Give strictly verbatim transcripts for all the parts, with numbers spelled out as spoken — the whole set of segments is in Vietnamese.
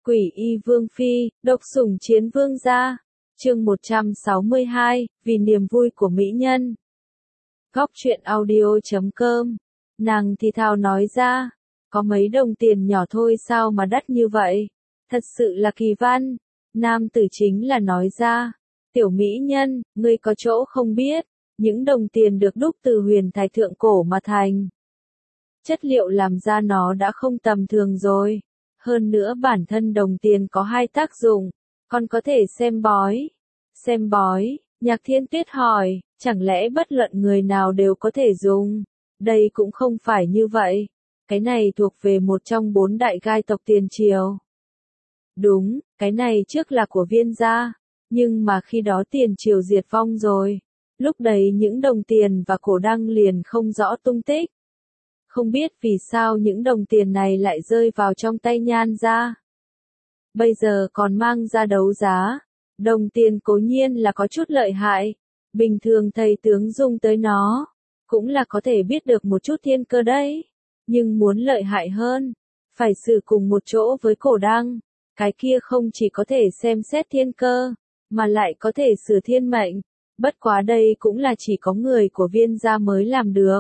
Quỷ y vương phi, độc sủng chiến vương gia. Chương một trăm sáu mươi hai, vì niềm vui của mỹ nhân. Góc truyện audio chấm com. Nàng thì thào nói ra, có mấy đồng tiền nhỏ thôi sao mà đắt như vậy? Thật sự là kỳ văn. Nam tử chính là nói ra, tiểu mỹ nhân, ngươi có chỗ không biết, những đồng tiền được đúc từ huyền thạch thượng cổ mà thành. Chất liệu làm ra nó đã không tầm thường rồi. Hơn nữa bản thân đồng tiền có hai tác dụng, còn có thể xem bói. Xem bói, Nhạc Thiên Tuyết hỏi, chẳng lẽ bất luận người nào đều có thể dùng? Đây cũng không phải như vậy. Cái này thuộc về một trong bốn đại gai tộc tiền triều. Đúng, cái này trước là của Viên gia, nhưng mà khi đó tiền triều diệt vong rồi. Lúc đấy những đồng tiền và cổ đăng liền không rõ tung tích. Không biết vì sao những đồng tiền này lại rơi vào trong tay Nhan gia. Bây giờ còn mang ra đấu giá. Đồng tiền cố nhiên là có chút lợi hại. Bình thường thầy tướng dùng tới nó, cũng là có thể biết được một chút thiên cơ đấy. Nhưng muốn lợi hại hơn, phải sử cùng một chỗ với cổ đăng. Cái kia không chỉ có thể xem xét thiên cơ, mà lại có thể sửa thiên mệnh. Bất quá đây cũng là chỉ có người của Viên gia mới làm được.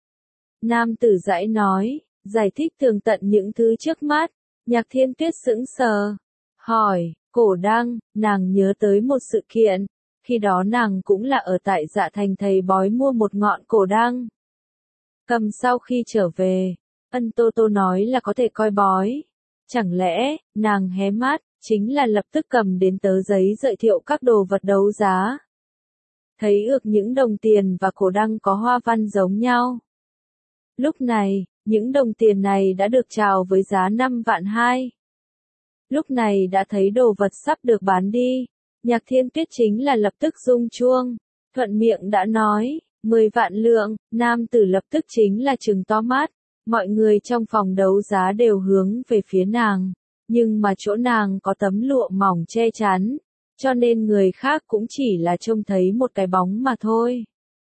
Nam tử dãy nói, giải thích tường tận những thứ trước mắt. Nhạc Thiên Tuyết sững sờ, hỏi, cổ đăng, nàng nhớ tới một sự kiện. Khi đó nàng cũng là ở tại Dạ Thành thầy bói mua một ngọn cổ đăng. Cầm sau khi trở về, Ân Tô Tô nói là có thể coi bói. Chẳng lẽ, nàng hé mắt, chính là lập tức cầm đến tờ giấy giới thiệu các đồ vật đấu giá. Thấy ược những đồng tiền và cổ đăng có hoa văn giống nhau. Lúc này, những đồng tiền này đã được chào với giá năm vạn hai. Lúc này đã thấy đồ vật sắp được bán đi. Nhạc Thiên Tuyết chính là lập tức rung chuông. Thuận miệng đã nói, mười vạn lượng, nam tử lập tức chính là trừng to mắt. Mọi người trong phòng đấu giá đều hướng về phía nàng. Nhưng mà chỗ nàng có tấm lụa mỏng che chắn. Cho nên người khác cũng chỉ là trông thấy một cái bóng mà thôi.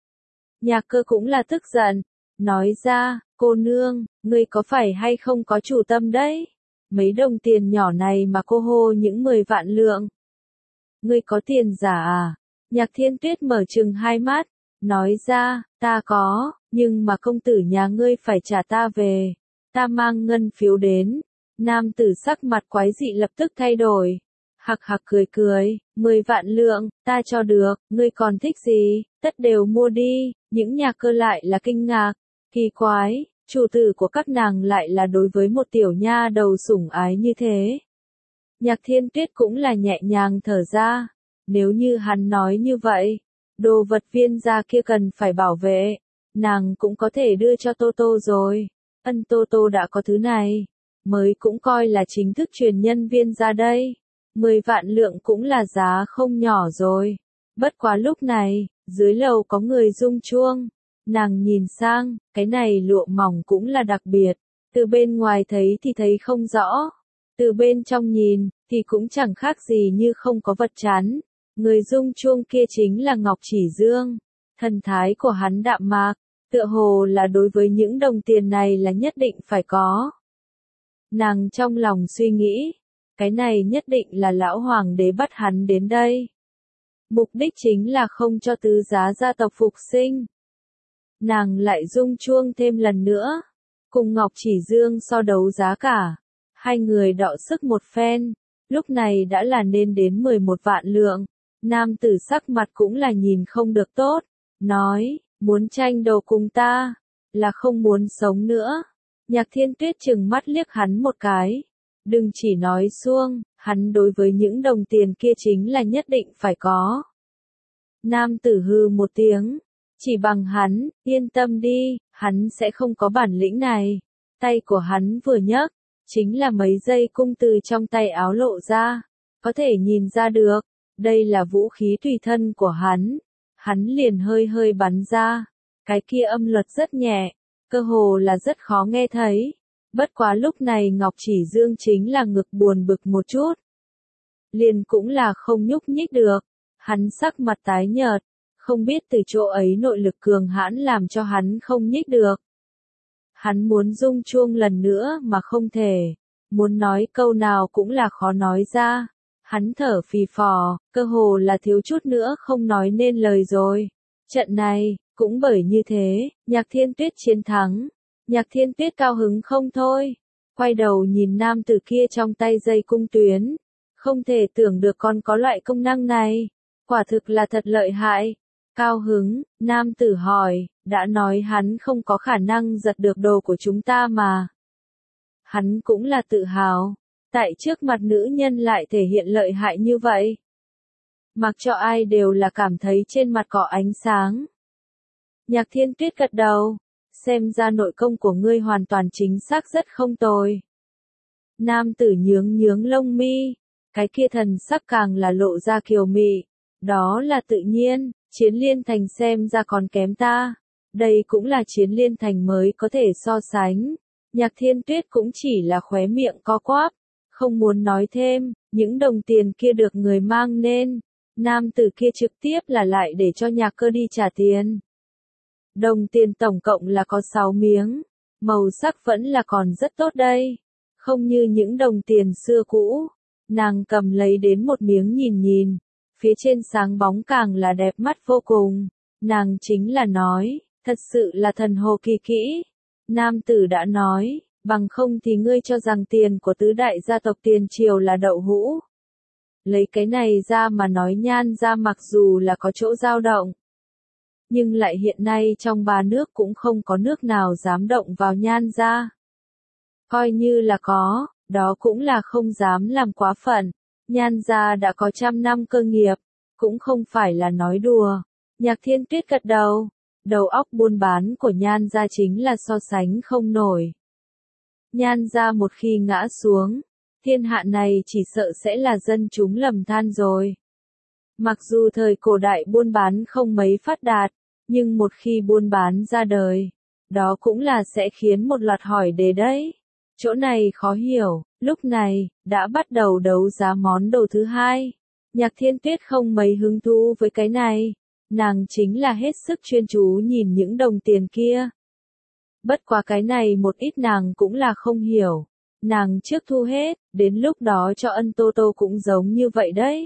Nhạc Cơ cũng là tức giận. Nói ra, cô nương, ngươi có phải hay không có chủ tâm đấy? Mấy đồng tiền nhỏ này mà cô hô những mười vạn lượng. Ngươi có tiền giả à? Nhạc Thiên Tuyết mở trừng hai mắt, nói ra, ta có, nhưng mà công tử nhà ngươi phải trả ta về. Ta mang ngân phiếu đến. Nam tử sắc mặt quái dị lập tức thay đổi. Hạc hạc cười cười, mười vạn lượng, ta cho được, ngươi còn thích gì, tất đều mua đi. Những nhà cơ lại là kinh ngạc. Kỳ quái, chủ tử của các nàng lại là đối với một tiểu nha đầu sủng ái như thế. Nhạc Thiên Tuyết cũng là nhẹ nhàng thở ra. Nếu như hắn nói như vậy, đồ vật Viên gia kia cần phải bảo vệ, nàng cũng có thể đưa cho Tô Tô rồi. Ân Tô Tô đã có thứ này, mới cũng coi là chính thức truyền nhân Viên gia đây. Mười vạn lượng cũng là giá không nhỏ rồi. Bất quá lúc này, dưới lầu có người rung chuông. Nàng nhìn sang, cái này lụa mỏng cũng là đặc biệt. Từ bên ngoài thấy thì thấy không rõ. Từ bên trong nhìn, thì cũng chẳng khác gì như không có vật chắn. Người rung chuông kia chính là Ngọc Chỉ Dương. Thần thái của hắn đạm mạc, tựa hồ là đối với những đồng tiền này là nhất định phải có. Nàng trong lòng suy nghĩ, cái này nhất định là lão hoàng đế bắt hắn đến đây. Mục đích chính là không cho tứ giá gia tộc phục sinh. Nàng lại rung chuông thêm lần nữa, cùng Ngọc Chỉ Dương so đấu giá cả. Hai người đọ sức một phen, lúc này đã là nên đến mười một vạn lượng. Nam tử sắc mặt cũng là nhìn không được tốt, nói, muốn tranh đồ cùng ta, là không muốn sống nữa. Nhạc Thiên Tuyết chừng mắt liếc hắn một cái. Đừng chỉ nói suông, hắn đối với những đồng tiền kia chính là nhất định phải có. Nam tử hư một tiếng. Chỉ bằng hắn, yên tâm đi, hắn sẽ không có bản lĩnh này. Tay của hắn vừa nhấc, chính là mấy dây cung từ trong tay áo lộ ra. Có thể nhìn ra được, đây là vũ khí tùy thân của hắn. Hắn liền hơi hơi bắn ra. Cái kia âm luật rất nhẹ, cơ hồ là rất khó nghe thấy. Bất quá lúc này Ngọc Chỉ Dương chính là ngực buồn bực một chút. Liền cũng là không nhúc nhích được. Hắn sắc mặt tái nhợt. Không biết từ chỗ ấy nội lực cường hãn làm cho hắn không nhích được. Hắn muốn rung chuông lần nữa mà không thể. muốn nói câu nào cũng là khó nói ra. Hắn thở phì phò, cơ hồ là thiếu chút nữa không nói nên lời rồi. Trận này, cũng bởi như thế, Nhạc Thiên Tuyết chiến thắng. Nhạc Thiên Tuyết cao hứng không thôi. Quay đầu nhìn nam tử kia trong tay dây cung tuyến. Không thể tưởng được con có loại công năng này. Quả thực là thật lợi hại. Cao hứng, nam tử hỏi, đã nói hắn không có khả năng giật được đồ của chúng ta mà. Hắn cũng là tự hào. Tại trước mặt nữ nhân lại thể hiện lợi hại như vậy. Mặc cho ai đều là cảm thấy trên mặt có ánh sáng. Nhạc Thiên Tuyết gật đầu. Xem ra nội công của ngươi hoàn toàn chính xác rất không tồi. Nam tử nhướng nhướng lông mi. Cái kia thần sắc càng là lộ ra kiều mị. Đó là tự nhiên, Chiến Liên Thành xem ra còn kém ta. Đây cũng là Chiến Liên Thành mới có thể so sánh. Nhạc Thiên Tuyết cũng chỉ là khóe miệng co quắp. Không muốn nói thêm, những đồng tiền kia được người mang nên. Nam tử kia trực tiếp là lại để cho Nhạc Cơ đi trả tiền. Đồng tiền tổng cộng là có sáu miếng. Màu sắc vẫn là còn rất tốt đây. Không như những đồng tiền xưa cũ. Nàng cầm lấy đến một miếng nhìn nhìn. Phía trên sáng bóng càng là đẹp mắt vô cùng. Nàng chính là nói, thật sự là thần hồ kỳ kỹ. Nam tử đã nói, bằng không thì ngươi cho rằng tiền của tứ đại gia tộc tiền triều là đậu hũ. Lấy cái này ra mà nói Nhan gia mặc dù là có chỗ dao động. Nhưng lại hiện nay trong ba nước cũng không có nước nào dám động vào Nhan gia. Coi như là có, đó cũng là không dám làm quá phận. Nhan gia đã có trăm năm cơ nghiệp, cũng không phải là nói đùa. Nhạc Thiên Tuyết gật đầu, đầu óc buôn bán của Nhan gia chính là so sánh không nổi. Nhan gia một khi ngã xuống, thiên hạ này chỉ sợ sẽ là dân chúng lầm than rồi. Mặc dù thời cổ đại buôn bán không mấy phát đạt, nhưng một khi buôn bán ra đời, đó cũng là sẽ khiến một loạt hỏi đề đấy. Chỗ này khó hiểu, lúc này, đã bắt đầu đấu giá món đồ thứ hai. Nhạc Thiên Tuyết không mấy hứng thú với cái này. Nàng chính là hết sức chuyên chú nhìn những đồng tiền kia. Bất quá cái này một ít nàng cũng là không hiểu. Nàng trước thu hết, đến lúc đó cho Ân Tô Tô cũng giống như vậy đấy.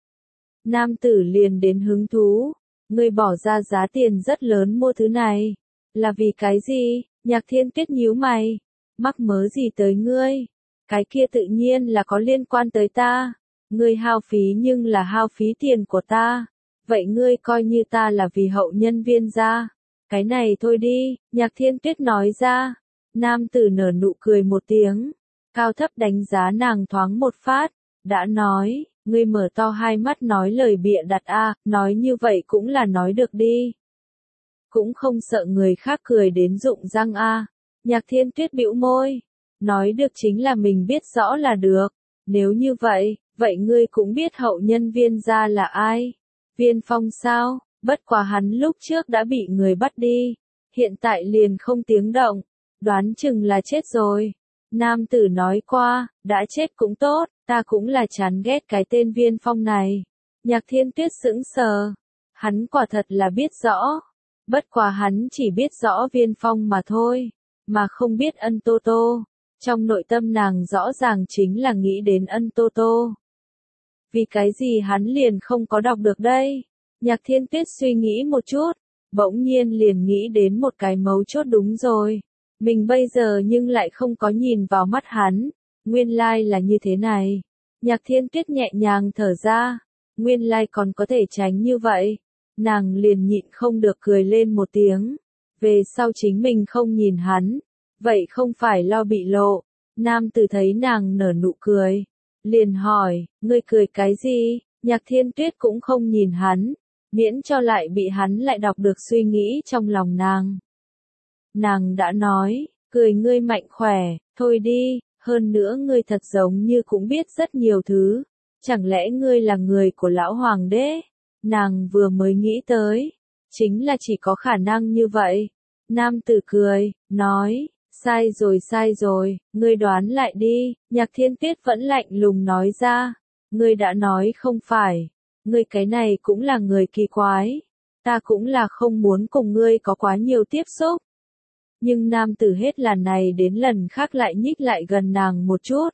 Nam tử liền đến hứng thú. Ngươi bỏ ra giá tiền rất lớn mua thứ này. Là vì cái gì? Nhạc Thiên Tuyết nhíu mày. Mắc mớ gì tới ngươi? Cái kia tự nhiên là có liên quan tới ta. Ngươi hao phí nhưng là hao phí tiền của ta. Vậy ngươi coi như ta là vì hậu nhân Viên gia. Cái này thôi đi, Nhạc Thiên Tuyết nói ra. Nam tử nở nụ cười một tiếng. Cao thấp đánh giá nàng thoáng một phát. Đã nói, ngươi mở to hai mắt nói lời bịa đặt a, nói như vậy cũng là nói được đi. Cũng không sợ người khác cười đến rụng răng a. Nhạc Thiên Tuyết bĩu môi. Nói được chính là mình biết rõ là được. Nếu như vậy, vậy ngươi cũng biết hậu nhân Viên gia là ai? Viên Phong sao? Bất quá hắn lúc trước đã bị người bắt đi. Hiện tại liền không tiếng động. Đoán chừng là chết rồi. Nam tử nói qua, đã chết cũng tốt, ta cũng là chán ghét cái tên Viên Phong này. Nhạc Thiên Tuyết sững sờ. Hắn quả thật là biết rõ. Bất quá hắn chỉ biết rõ Viên Phong mà thôi. Mà không biết Ân Tô Tô. Trong nội tâm nàng rõ ràng chính là nghĩ đến Ân Tô Tô. Vì cái gì hắn liền không có đọc được đây? Nhạc Thiên Tuyết suy nghĩ một chút, bỗng nhiên liền nghĩ đến một cái mấu chốt đúng rồi. Mình bây giờ nhưng lại không có nhìn vào mắt hắn. Nguyên lai like là như thế này. Nhạc Thiên Tuyết nhẹ nhàng thở ra. Nguyên lai like còn có thể tránh như vậy. Nàng liền nhịn không được cười lên một tiếng. Về sau chính mình không nhìn hắn. Vậy không phải lo bị lộ. Nam tử thấy nàng nở nụ cười. Liền hỏi, ngươi cười cái gì? Nhạc Thiên Tuyết cũng không nhìn hắn. Miễn cho lại bị hắn lại đọc được suy nghĩ trong lòng nàng. Nàng đã nói, cười ngươi mạnh khỏe, thôi đi, hơn nữa ngươi thật giống như cũng biết rất nhiều thứ. Chẳng lẽ ngươi là người của lão hoàng đế? Nàng vừa mới nghĩ tới, chính là chỉ có khả năng như vậy. Nam tử cười, nói, sai rồi sai rồi, ngươi đoán lại đi. Nhạc Thiên Tuyết vẫn lạnh lùng nói ra, ngươi đã nói không phải, ngươi cái này cũng là người kỳ quái, ta cũng là không muốn cùng ngươi có quá nhiều tiếp xúc. Nhưng nam tử hết lần này đến lần khác lại nhích lại gần nàng một chút.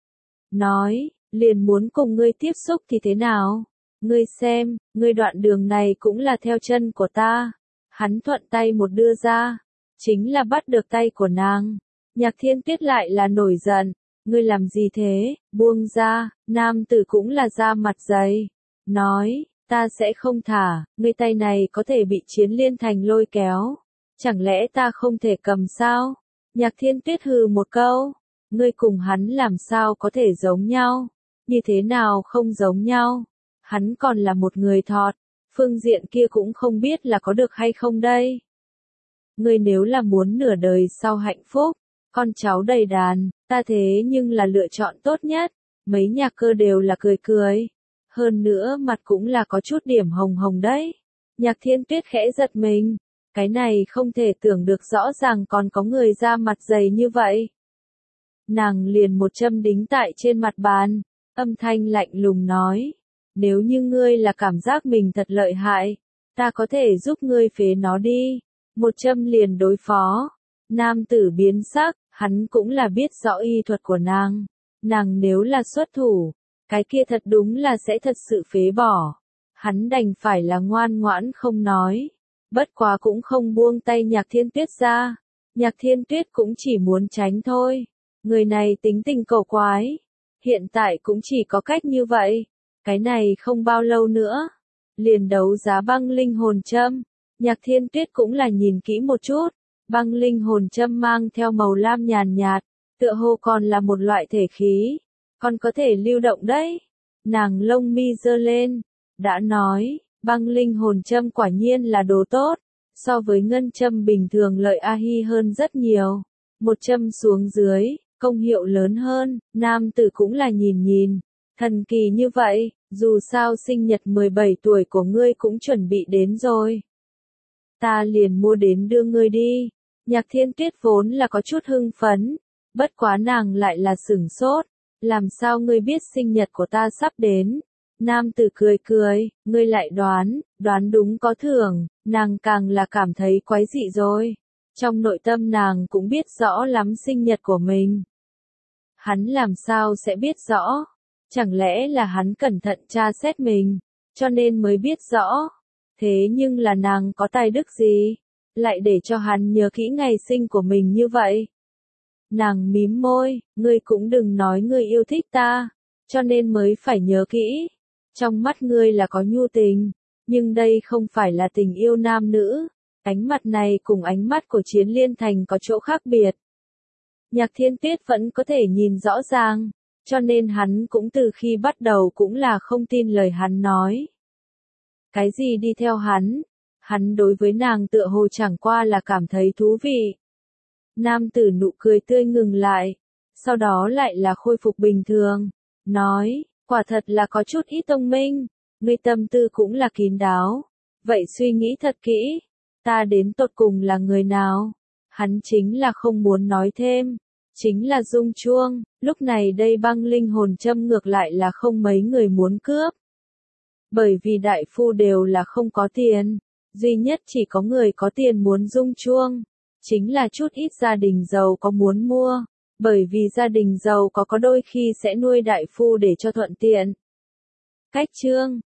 Nói, liền muốn cùng ngươi tiếp xúc thì thế nào? Ngươi xem, ngươi đoạn đường này cũng là theo chân của ta. Hắn thuận tay một đưa ra, chính là bắt được tay của nàng. Nhạc Thiên Tuyết lại là nổi giận, ngươi làm gì thế, buông ra, nam tử cũng là da mặt dày. Nói, ta sẽ không thả, ngươi tay này có thể bị Chiến Liên Thành lôi kéo. Chẳng lẽ ta không thể cầm sao? Nhạc Thiên Tuyết hừ một câu, ngươi cùng hắn làm sao có thể giống nhau? Như thế nào không giống nhau? Hắn còn là một người thọt, phương diện kia cũng không biết là có được hay không đây. Ngươi nếu là muốn nửa đời sau hạnh phúc, con cháu đầy đàn, ta thế nhưng là lựa chọn tốt nhất. Mấy nhạc cơ đều là cười cười. Hơn nữa mặt cũng là có chút điểm hồng hồng đấy. Nhạc Thiên Tuyết khẽ giật mình. Cái này không thể tưởng được rõ ràng còn có người da mặt dày như vậy. Nàng liền một châm đính tại trên mặt bàn, âm thanh lạnh lùng nói. Nếu như ngươi là cảm giác mình thật lợi hại, ta có thể giúp ngươi phế nó đi. Một châm liền đối phó. Nam tử biến sắc, hắn cũng là biết rõ y thuật của nàng. Nàng nếu là xuất thủ, cái kia thật đúng là sẽ thật sự phế bỏ. Hắn đành phải là ngoan ngoãn không nói. Bất quá cũng không buông tay Nhạc Thiên Tuyết ra. Nhạc Thiên Tuyết cũng chỉ muốn tránh thôi. Người này tính tình cầu quái. Hiện tại cũng chỉ có cách như vậy. Cái này không bao lâu nữa. Liền đấu giá băng linh hồn châm. Nhạc Thiên Tuyết cũng là nhìn kỹ một chút. Băng linh hồn châm mang theo màu lam nhàn nhạt. Tựa hồ còn là một loại thể khí. Còn có thể lưu động đấy. Nàng lông mi giơ lên. Đã nói. Băng linh hồn châm quả nhiên là đồ tốt, so với ngân châm bình thường lợi a hi hơn rất nhiều. Một châm xuống dưới, công hiệu lớn hơn, nam tử cũng là nhìn nhìn. Thần kỳ như vậy, dù sao sinh nhật mười bảy tuổi của ngươi cũng chuẩn bị đến rồi. Ta liền mua đến đưa ngươi đi. Nhạc Thiên Tuyết vốn là có chút hưng phấn, bất quá nàng lại là sửng sốt. Làm sao ngươi biết sinh nhật của ta sắp đến? Nam tử cười cười, ngươi lại đoán, đoán đúng có thưởng, nàng càng là cảm thấy quái dị rồi. Trong nội tâm nàng cũng biết rõ lắm sinh nhật của mình. Hắn làm sao sẽ biết rõ? Chẳng lẽ là hắn cẩn thận tra xét mình, cho nên mới biết rõ. Thế nhưng là nàng có tài đức gì? Lại để cho hắn nhớ kỹ ngày sinh của mình như vậy. Nàng mím môi, ngươi cũng đừng nói ngươi yêu thích ta, cho nên mới phải nhớ kỹ. Trong mắt ngươi là có nhu tình, nhưng đây không phải là tình yêu nam nữ. Ánh mắt này cùng ánh mắt của Chiến Liên Thành có chỗ khác biệt. Nhạc Thiên Tuyết vẫn có thể nhìn rõ ràng, cho nên hắn cũng từ khi bắt đầu cũng là không tin lời hắn nói. Cái gì đi theo hắn? Hắn đối với nàng tựa hồ chẳng qua là cảm thấy thú vị. Nam tử nụ cười tươi ngừng lại, sau đó lại là khôi phục bình thường, nói, quả thật là có chút ít thông minh, ngươi tâm tư cũng là kín đáo, vậy suy nghĩ thật kỹ, ta đến tột cùng là người nào? Hắn chính là không muốn nói thêm, chính là Dung Chuông, lúc này đây băng linh hồn châm ngược lại là không mấy người muốn cướp. Bởi vì đại phu đều là không có tiền, duy nhất chỉ có người có tiền muốn Dung Chuông. Chính là chút ít gia đình giàu có muốn mua, bởi vì gia đình giàu có có đôi khi sẽ nuôi đại phu để cho thuận tiện. Cách chương